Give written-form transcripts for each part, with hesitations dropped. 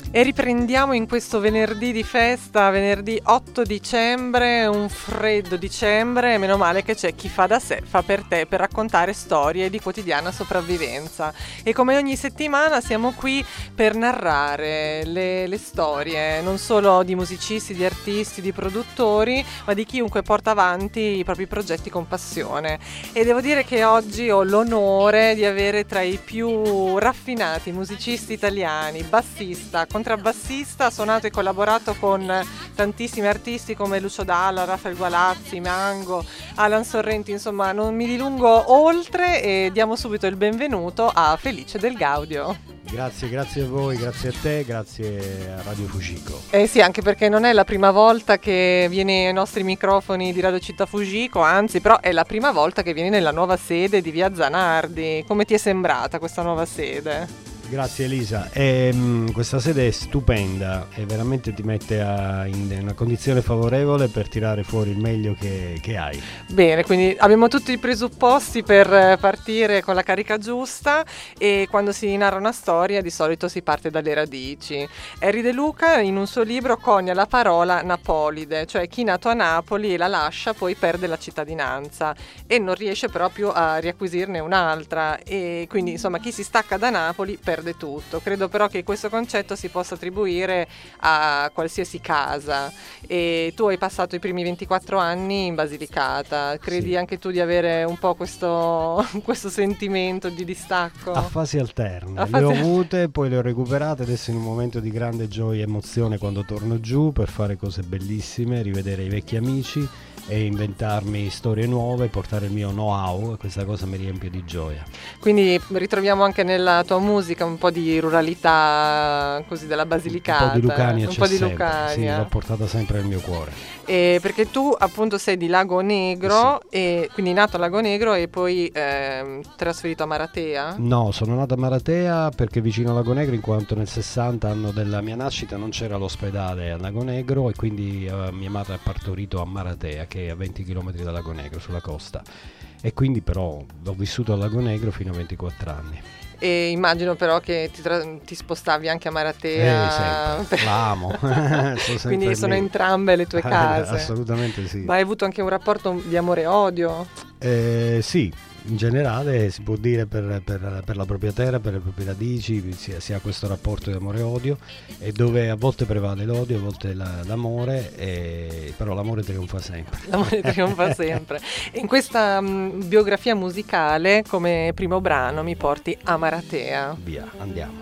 E riprendiamo in questo venerdì di festa, venerdì 8 dicembre, un freddo dicembre, meno male che c'è chi fa da sé, fa per te, per raccontare storie di quotidiana sopravvivenza. E come ogni settimana siamo qui per narrare le storie, non solo di musicisti, di artisti, di produttori, ma di chiunque porta avanti i propri progetti con passione. E devo dire che oggi ho l'onore di avere tra i più raffinati musicisti italiani, bassista, contrabbassista, ha suonato e collaborato con tantissimi artisti come Lucio Dalla, Raffaele Gualazzi, Mango, Alan Sorrenti, insomma non mi dilungo oltre e diamo subito il benvenuto a Felice Del Gaudio. Grazie a voi, grazie a te, grazie a Radio Fujiko. Sì, anche perché non è la prima volta che vieni ai nostri microfoni di Radio Città Fujiko, anzi però è la prima volta che vieni nella nuova sede di Via Zanardi. Come ti è sembrata questa nuova sede? Grazie Elisa, questa sede è stupenda e veramente ti mette in una condizione favorevole per tirare fuori il meglio che hai. Bene, quindi abbiamo tutti i presupposti per partire con la carica giusta e quando si narra una storia di solito si parte dalle radici. Henry De Luca in un suo libro conia la parola Napolide, cioè chi è nato a Napoli e la lascia poi perde la cittadinanza e non riesce però più a riacquisirne un'altra e quindi insomma chi si stacca da Napoli perde tutto. Credo però che questo concetto si possa attribuire a qualsiasi casa e tu hai passato i primi 24 anni in Basilicata, credi Sì. Anche tu di avere un po' questo sentimento di distacco? A fasi alterne, le ho avute, poi le ho recuperate, adesso in un momento di grande gioia e emozione quando torno giù per fare cose bellissime, rivedere i vecchi amici e inventarmi storie nuove, portare il mio know-how e questa cosa mi riempie di gioia. Quindi ritroviamo anche nella tua musica un po' di ruralità così della Basilicata, Un po' di Lucania un c'è po' di sempre, Lucania. sì, l'ho portata sempre nel mio cuore. Perché tu appunto sei di Lago Negro, Sì. e quindi nato a Lago Negro e poi trasferito a Maratea? No, sono nato a Maratea perché vicino a Lago Negro, in quanto nel 60 anno della mia nascita non c'era l'ospedale a Lago Negro e quindi mia madre ha partorito a Maratea, che è a 20 km da Lago Negro sulla costa, e quindi però ho vissuto a Lago Negro fino a 24 anni. E immagino però che ti spostavi anche a Maratea. Sempre, l'amo. Quindi sono entrambe le tue case. Assolutamente sì. Ma hai avuto anche un rapporto di amore e odio? Sì, in generale si può dire per la propria terra, per le proprie radici, si ha questo rapporto di amore e odio, e dove a volte prevale l'odio, a volte l'amore, però l'amore trionfa sempre. L'amore trionfa sempre. E in questa biografia musicale, come primo brano, mi porti a Maratea. Via, andiamo.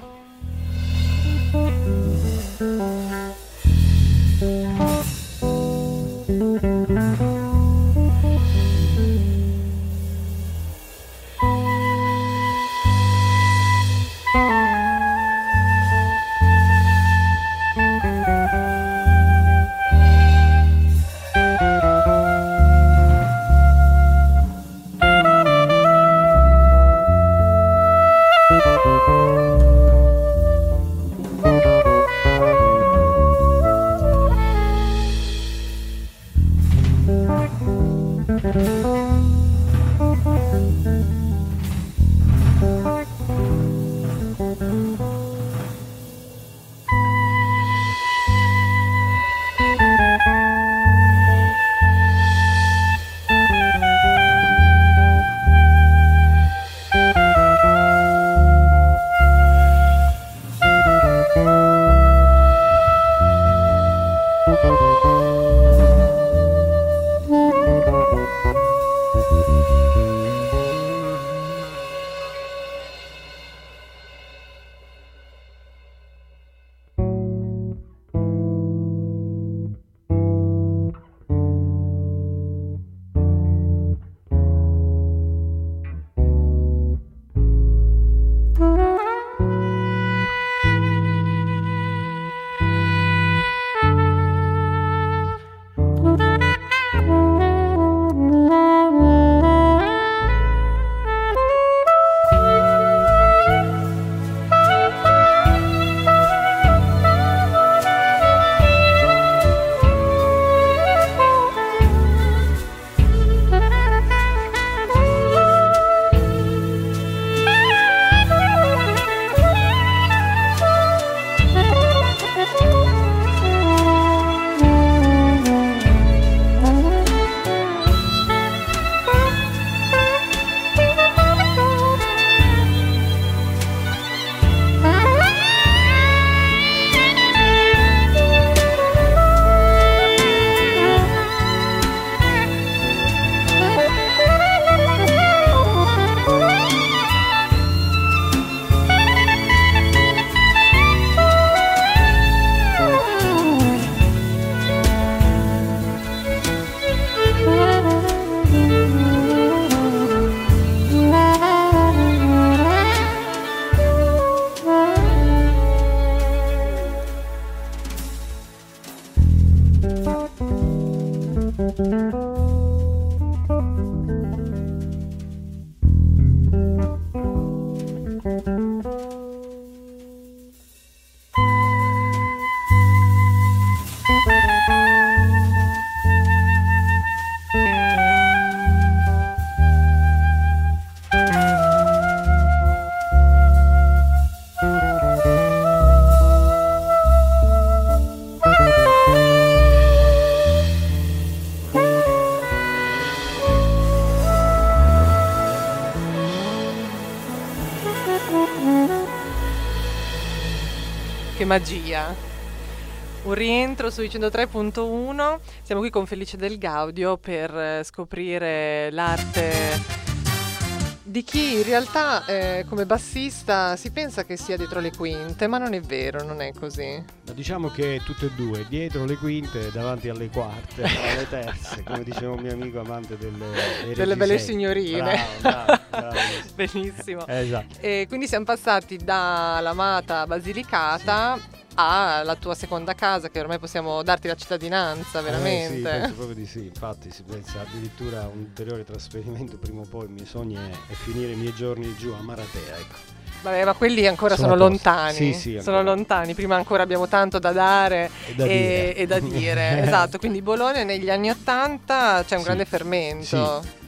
Che magia. Un rientro sui 103.1. Siamo qui con Felice Del Gaudio per scoprire l'arte di chi in realtà come bassista si pensa che sia dietro le quinte, ma non è vero, non è così. Ma diciamo che tutte e due, dietro le quinte, davanti alle quarte, alle terze, come diceva un mio amico amante delle belle signorine. Bravo. Benissimo. Esatto. E quindi siamo passati dall'amata Basilicata alla tua seconda casa, che ormai possiamo darti la cittadinanza, veramente. Sì, penso proprio di sì. Infatti si pensa addirittura a un ulteriore trasferimento prima o poi. Il mio sogno è finire i miei giorni giù a Maratea, ecco. Vabbè, ma quelli ancora sono lontani. Sì, sono lontani. Prima ancora abbiamo tanto da dare e da dire. Esatto, quindi Bologna negli anni '80 c'è un grande fermento. Sì.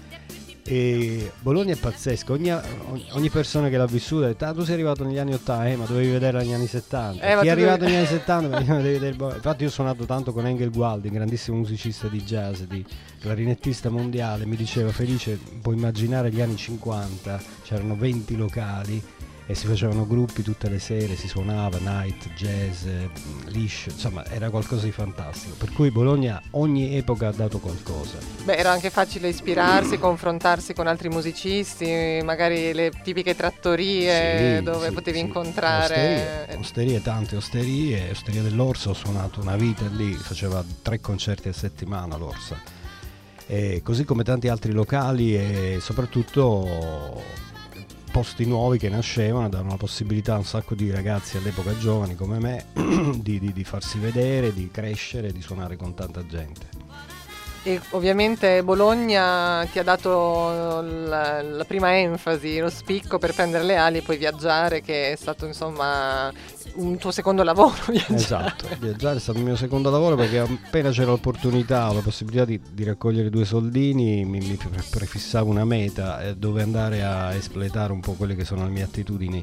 E Bologna è pazzesco, ogni persona che l'ha vissuta ha detto: tu sei arrivato negli anni 80, ma dovevi vederla negli anni 70. Chi è arrivato negli anni 70 devi vedere. Infatti io ho suonato tanto con Engel Gualdi, grandissimo musicista di jazz, di clarinettista mondiale. Mi diceva: Felice, puoi immaginare gli anni 50, c'erano 20 locali e si facevano gruppi tutte le sere, si suonava night, jazz, liscio, insomma era qualcosa di fantastico, per cui Bologna ogni epoca ha dato qualcosa. Beh, era anche facile ispirarsi, confrontarsi con altri musicisti, magari le tipiche trattorie dove potevi incontrare tante osterie dell'Orsa. Ho suonato una vita lì, faceva 3 concerti a settimana l'Orsa, e così come tanti altri locali, e soprattutto posti nuovi che nascevano, davano la possibilità a un sacco di ragazzi all'epoca giovani come me di farsi vedere, di crescere, di suonare con tanta gente. E ovviamente Bologna ti ha dato la prima enfasi, lo spicco per prendere le ali e poi viaggiare, che è stato insomma un tuo secondo lavoro. Esatto, viaggiare è stato il mio secondo lavoro, perché appena c'era l'opportunità o la possibilità di raccogliere 2 soldini mi prefissavo una meta dove andare a espletare un po' quelle che sono le mie attitudini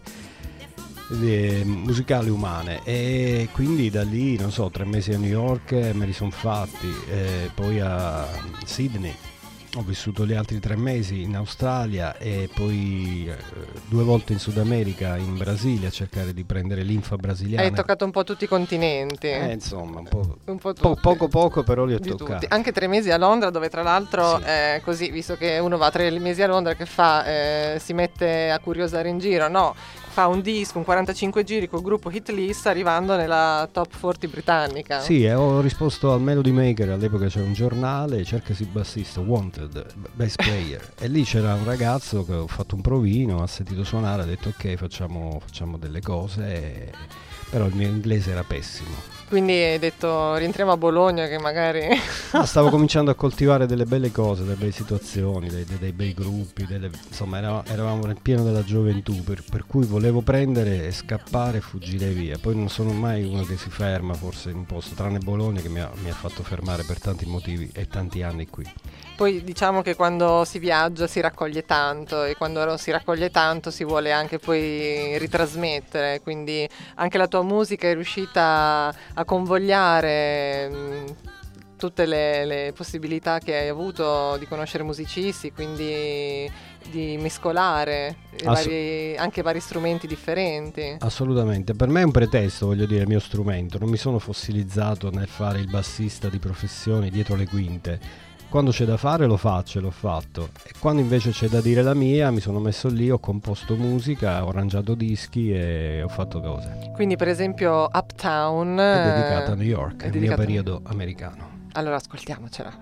musicali umane, e quindi da lì 3 mesi a New York me li sono fatti, poi a Sydney ho vissuto gli altri 3 mesi, in Australia, e poi 2 volte in Sud America, in Brasile, a cercare di prendere linfa brasiliana. Hai toccato un po' tutti i continenti. Insomma, un po' tutti. poco, però li ho toccati. Tutti. Anche 3 mesi a Londra, dove tra l'altro così, visto che uno va 3 mesi a Londra, che fa? Si mette a curiosare in giro, no? Fa un disco, un 45 giri col gruppo Hit List, arrivando nella top 40 britannica. Sì, ho risposto al Melody Maker, all'epoca c'era un giornale, cercasi bassista, wanted, bass player, e lì c'era un ragazzo che ho fatto un provino, ha sentito suonare, ha detto ok, facciamo delle cose, però il mio inglese era pessimo. Quindi hai detto rientriamo a Bologna, che magari... Stavo cominciando a coltivare delle belle cose, delle belle situazioni, dei bei gruppi, insomma eravamo nel pieno della gioventù, per cui volevo prendere e scappare e fuggire via. Poi non sono mai uno che si ferma forse in un posto, tranne Bologna, che mi ha fatto fermare per tanti motivi e tanti anni qui. Poi diciamo che quando si viaggia si raccoglie tanto, e quando si raccoglie tanto si vuole anche poi ritrasmettere, quindi anche la tua musica è riuscita a convogliare tutte le possibilità che hai avuto di conoscere musicisti, quindi di mescolare anche vari strumenti differenti. Assolutamente, per me è un pretesto, voglio dire, il mio strumento, non mi sono fossilizzato nel fare il bassista di professione dietro le quinte. Quando c'è da fare lo faccio e l'ho fatto, e quando invece c'è da dire la mia mi sono messo lì, ho composto musica, ho arrangiato dischi e ho fatto cose. Quindi per esempio Uptown è dedicata a New York, è il mio periodo americano. Allora ascoltiamocela.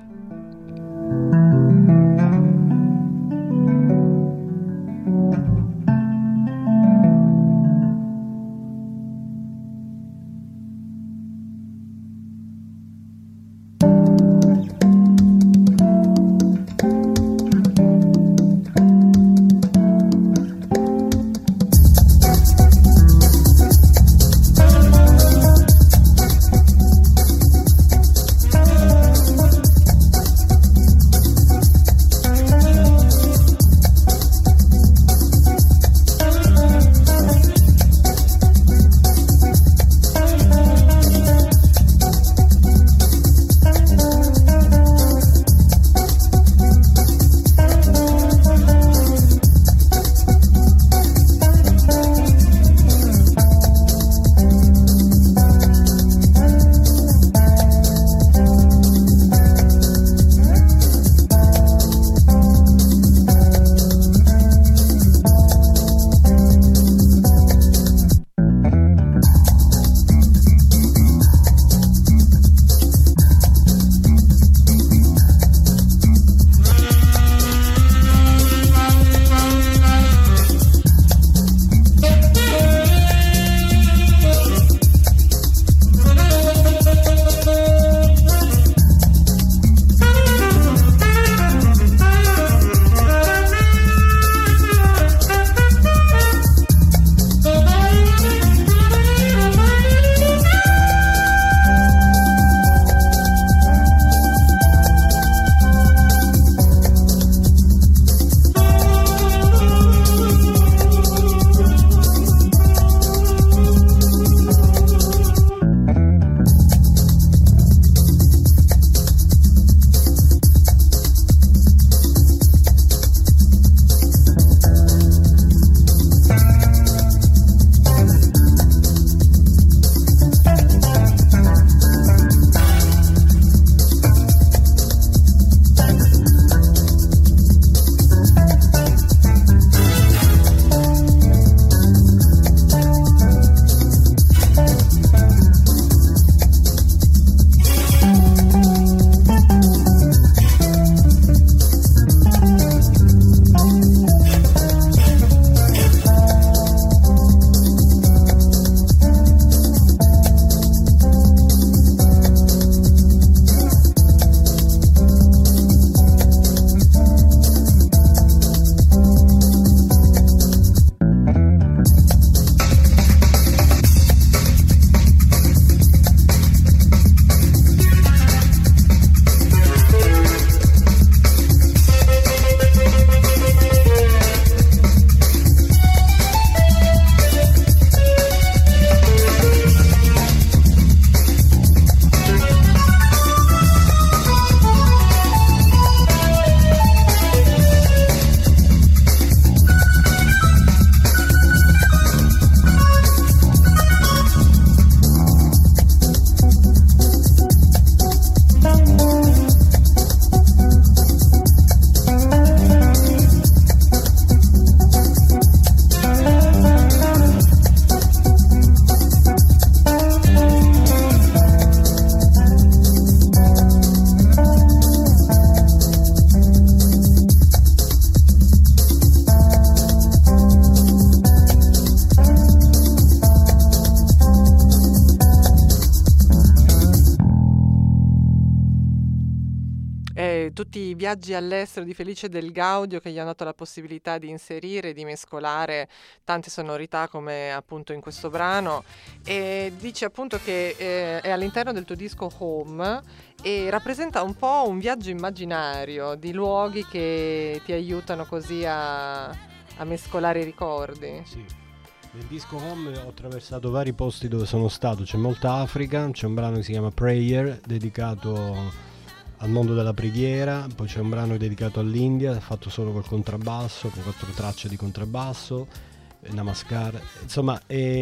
tutti i viaggi all'estero di Felice Del Gaudio, che gli hanno dato la possibilità di inserire, di mescolare tante sonorità come appunto in questo brano, e dice appunto che è all'interno del tuo disco Home e rappresenta un po' un viaggio immaginario di luoghi che ti aiutano così a mescolare i ricordi. Sì. Nel disco Home ho attraversato vari posti dove sono stato, c'è molta Africa, c'è un brano che si chiama Prayer dedicato al mondo della preghiera, poi c'è un brano dedicato all'India, fatto solo col contrabbasso, con 4 tracce di contrabbasso, Namaskar, insomma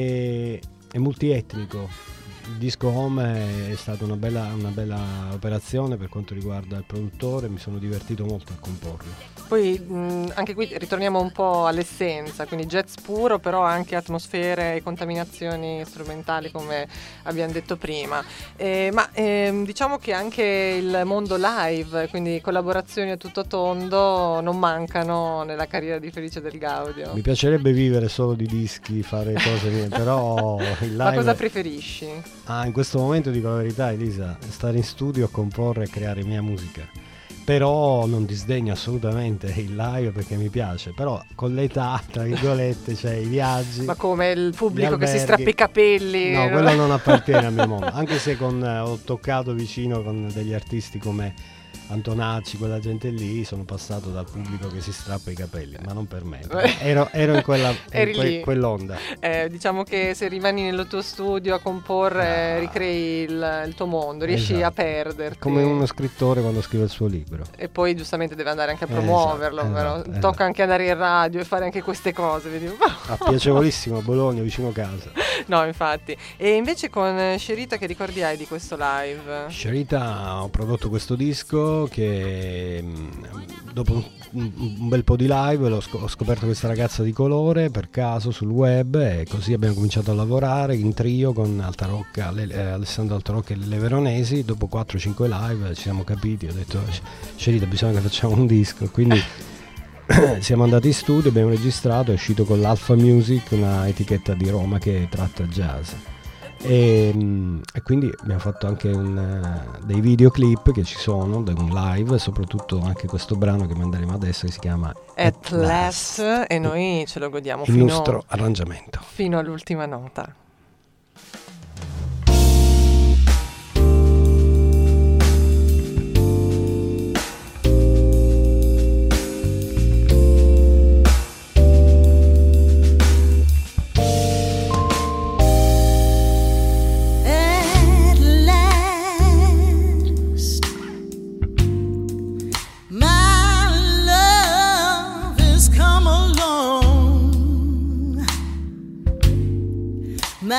è multietnico. Il disco Home è stata una bella operazione per quanto riguarda il produttore, mi sono divertito molto a comporlo. Poi anche qui ritorniamo un po' all'essenza, quindi jazz puro, però anche atmosfere e contaminazioni strumentali come abbiamo detto prima. Ma diciamo che anche il mondo live, quindi collaborazioni a tutto tondo, non mancano nella carriera di Felice Del Gaudio. Mi piacerebbe vivere solo di dischi, fare cose mie, però il live... Ma cosa preferisci? In questo momento dico la verità, Elisa, stare in studio a comporre e creare mia musica. Però non disdegno assolutamente il live perché mi piace, però con l'età, tra virgolette, cioè i viaggi. Ma come il pubblico che si strappa i capelli? No, quello non appartiene al mio mondo, anche se ho toccato vicino con degli artisti come Antonacci, quella gente lì, sono passato dal pubblico che si strappa i capelli, ma non per me. Ero in quell'onda. Diciamo che se rimani nel tuo studio a comporre, ricrei il tuo mondo, riesci a perderti. Come uno scrittore quando scrive il suo libro. E poi giustamente deve andare anche a promuoverlo, però tocca anche andare in radio e fare anche queste cose. Vedi? Piacevolissimo, a Bologna, vicino casa. No, infatti. E invece con Sherita che ricordi hai di questo live? Sherita, ho prodotto questo disco che dopo un bel po' di live ho scoperto questa ragazza di colore per caso sul web e così abbiamo cominciato a lavorare in trio con Alessandro Altarocca e le Veronesi. Dopo 4-5 live ci siamo capiti, ho detto Sherita bisogna che facciamo un disco, quindi siamo andati in studio, abbiamo registrato, è uscito con l'Alpha Music, una etichetta di Roma che tratta jazz. E quindi abbiamo fatto anche dei videoclip che ci sono, un live, soprattutto anche questo brano che manderemo adesso che si chiama At Last, e noi ce lo godiamo il nostro arrangiamento fino all'ultima nota. My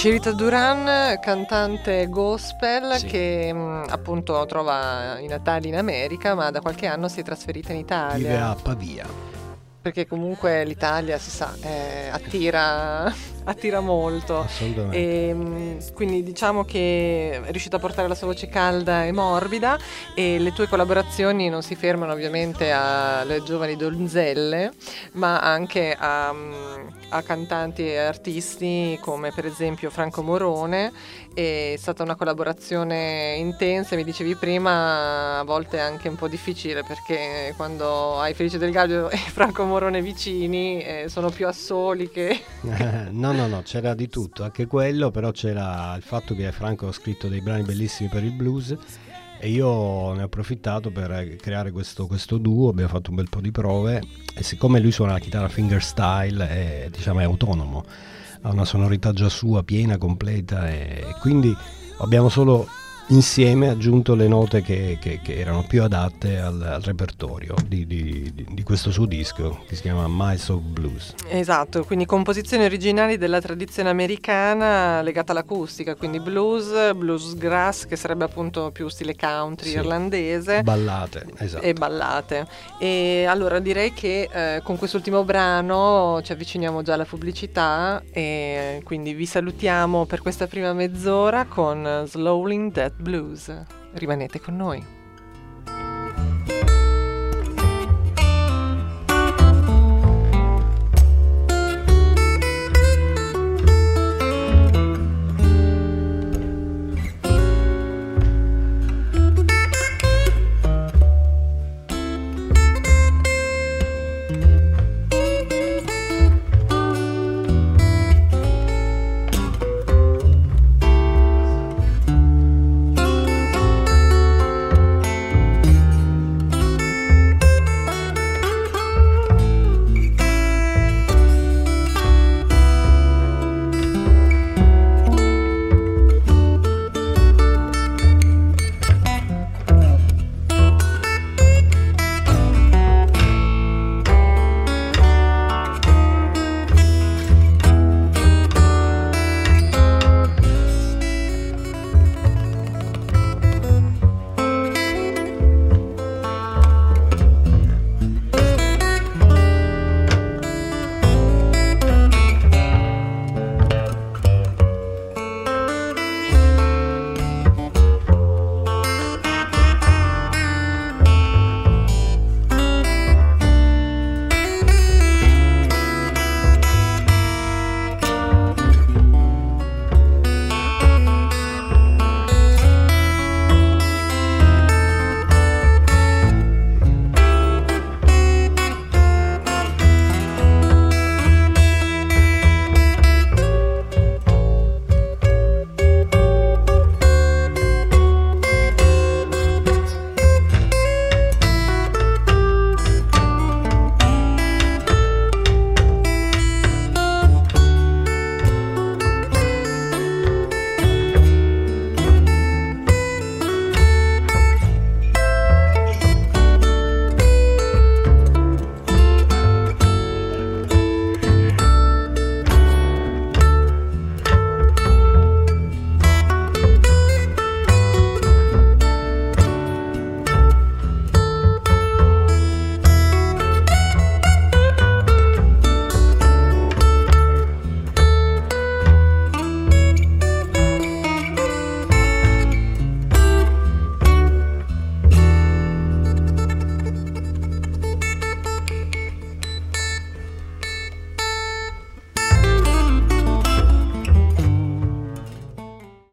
Sherita Duran, cantante gospel, Sì. che appunto trova i natali in America, ma da qualche anno si è trasferita in Italia. Vive a Pavia. Perché comunque l'Italia, si sa, attira molto. Assolutamente. Quindi diciamo che è riuscita a portare la sua voce calda e morbida, e le tue collaborazioni non si fermano ovviamente alle giovani donzelle, ma anche a cantanti e artisti come per esempio Franco Morone. È stata una collaborazione intensa, mi dicevi prima, a volte anche un po' difficile, perché quando hai Felice Del Gaudio e Franco Morone vicini sono più assoli che... No, c'era di tutto, anche quello, però c'era il fatto che Franco ha scritto dei brani bellissimi per il blues e io ne ho approfittato per creare questo duo. Abbiamo fatto un bel po' di prove e siccome lui suona la chitarra fingerstyle e diciamo è autonomo, ha una sonorità già sua, piena, completa, e quindi abbiamo solo insieme aggiunto le note che erano più adatte al repertorio di questo suo disco che si chiama Miles of Blues. Esatto, quindi composizioni originali della tradizione americana legata all'acustica, quindi bluesgrass, che sarebbe appunto più stile country irlandese, Ballate, esatto. e ballate. E allora direi che con quest'ultimo brano ci avviciniamo già alla pubblicità, e quindi vi salutiamo per questa prima mezz'ora con Slowing That Blues. Rimanete con noi.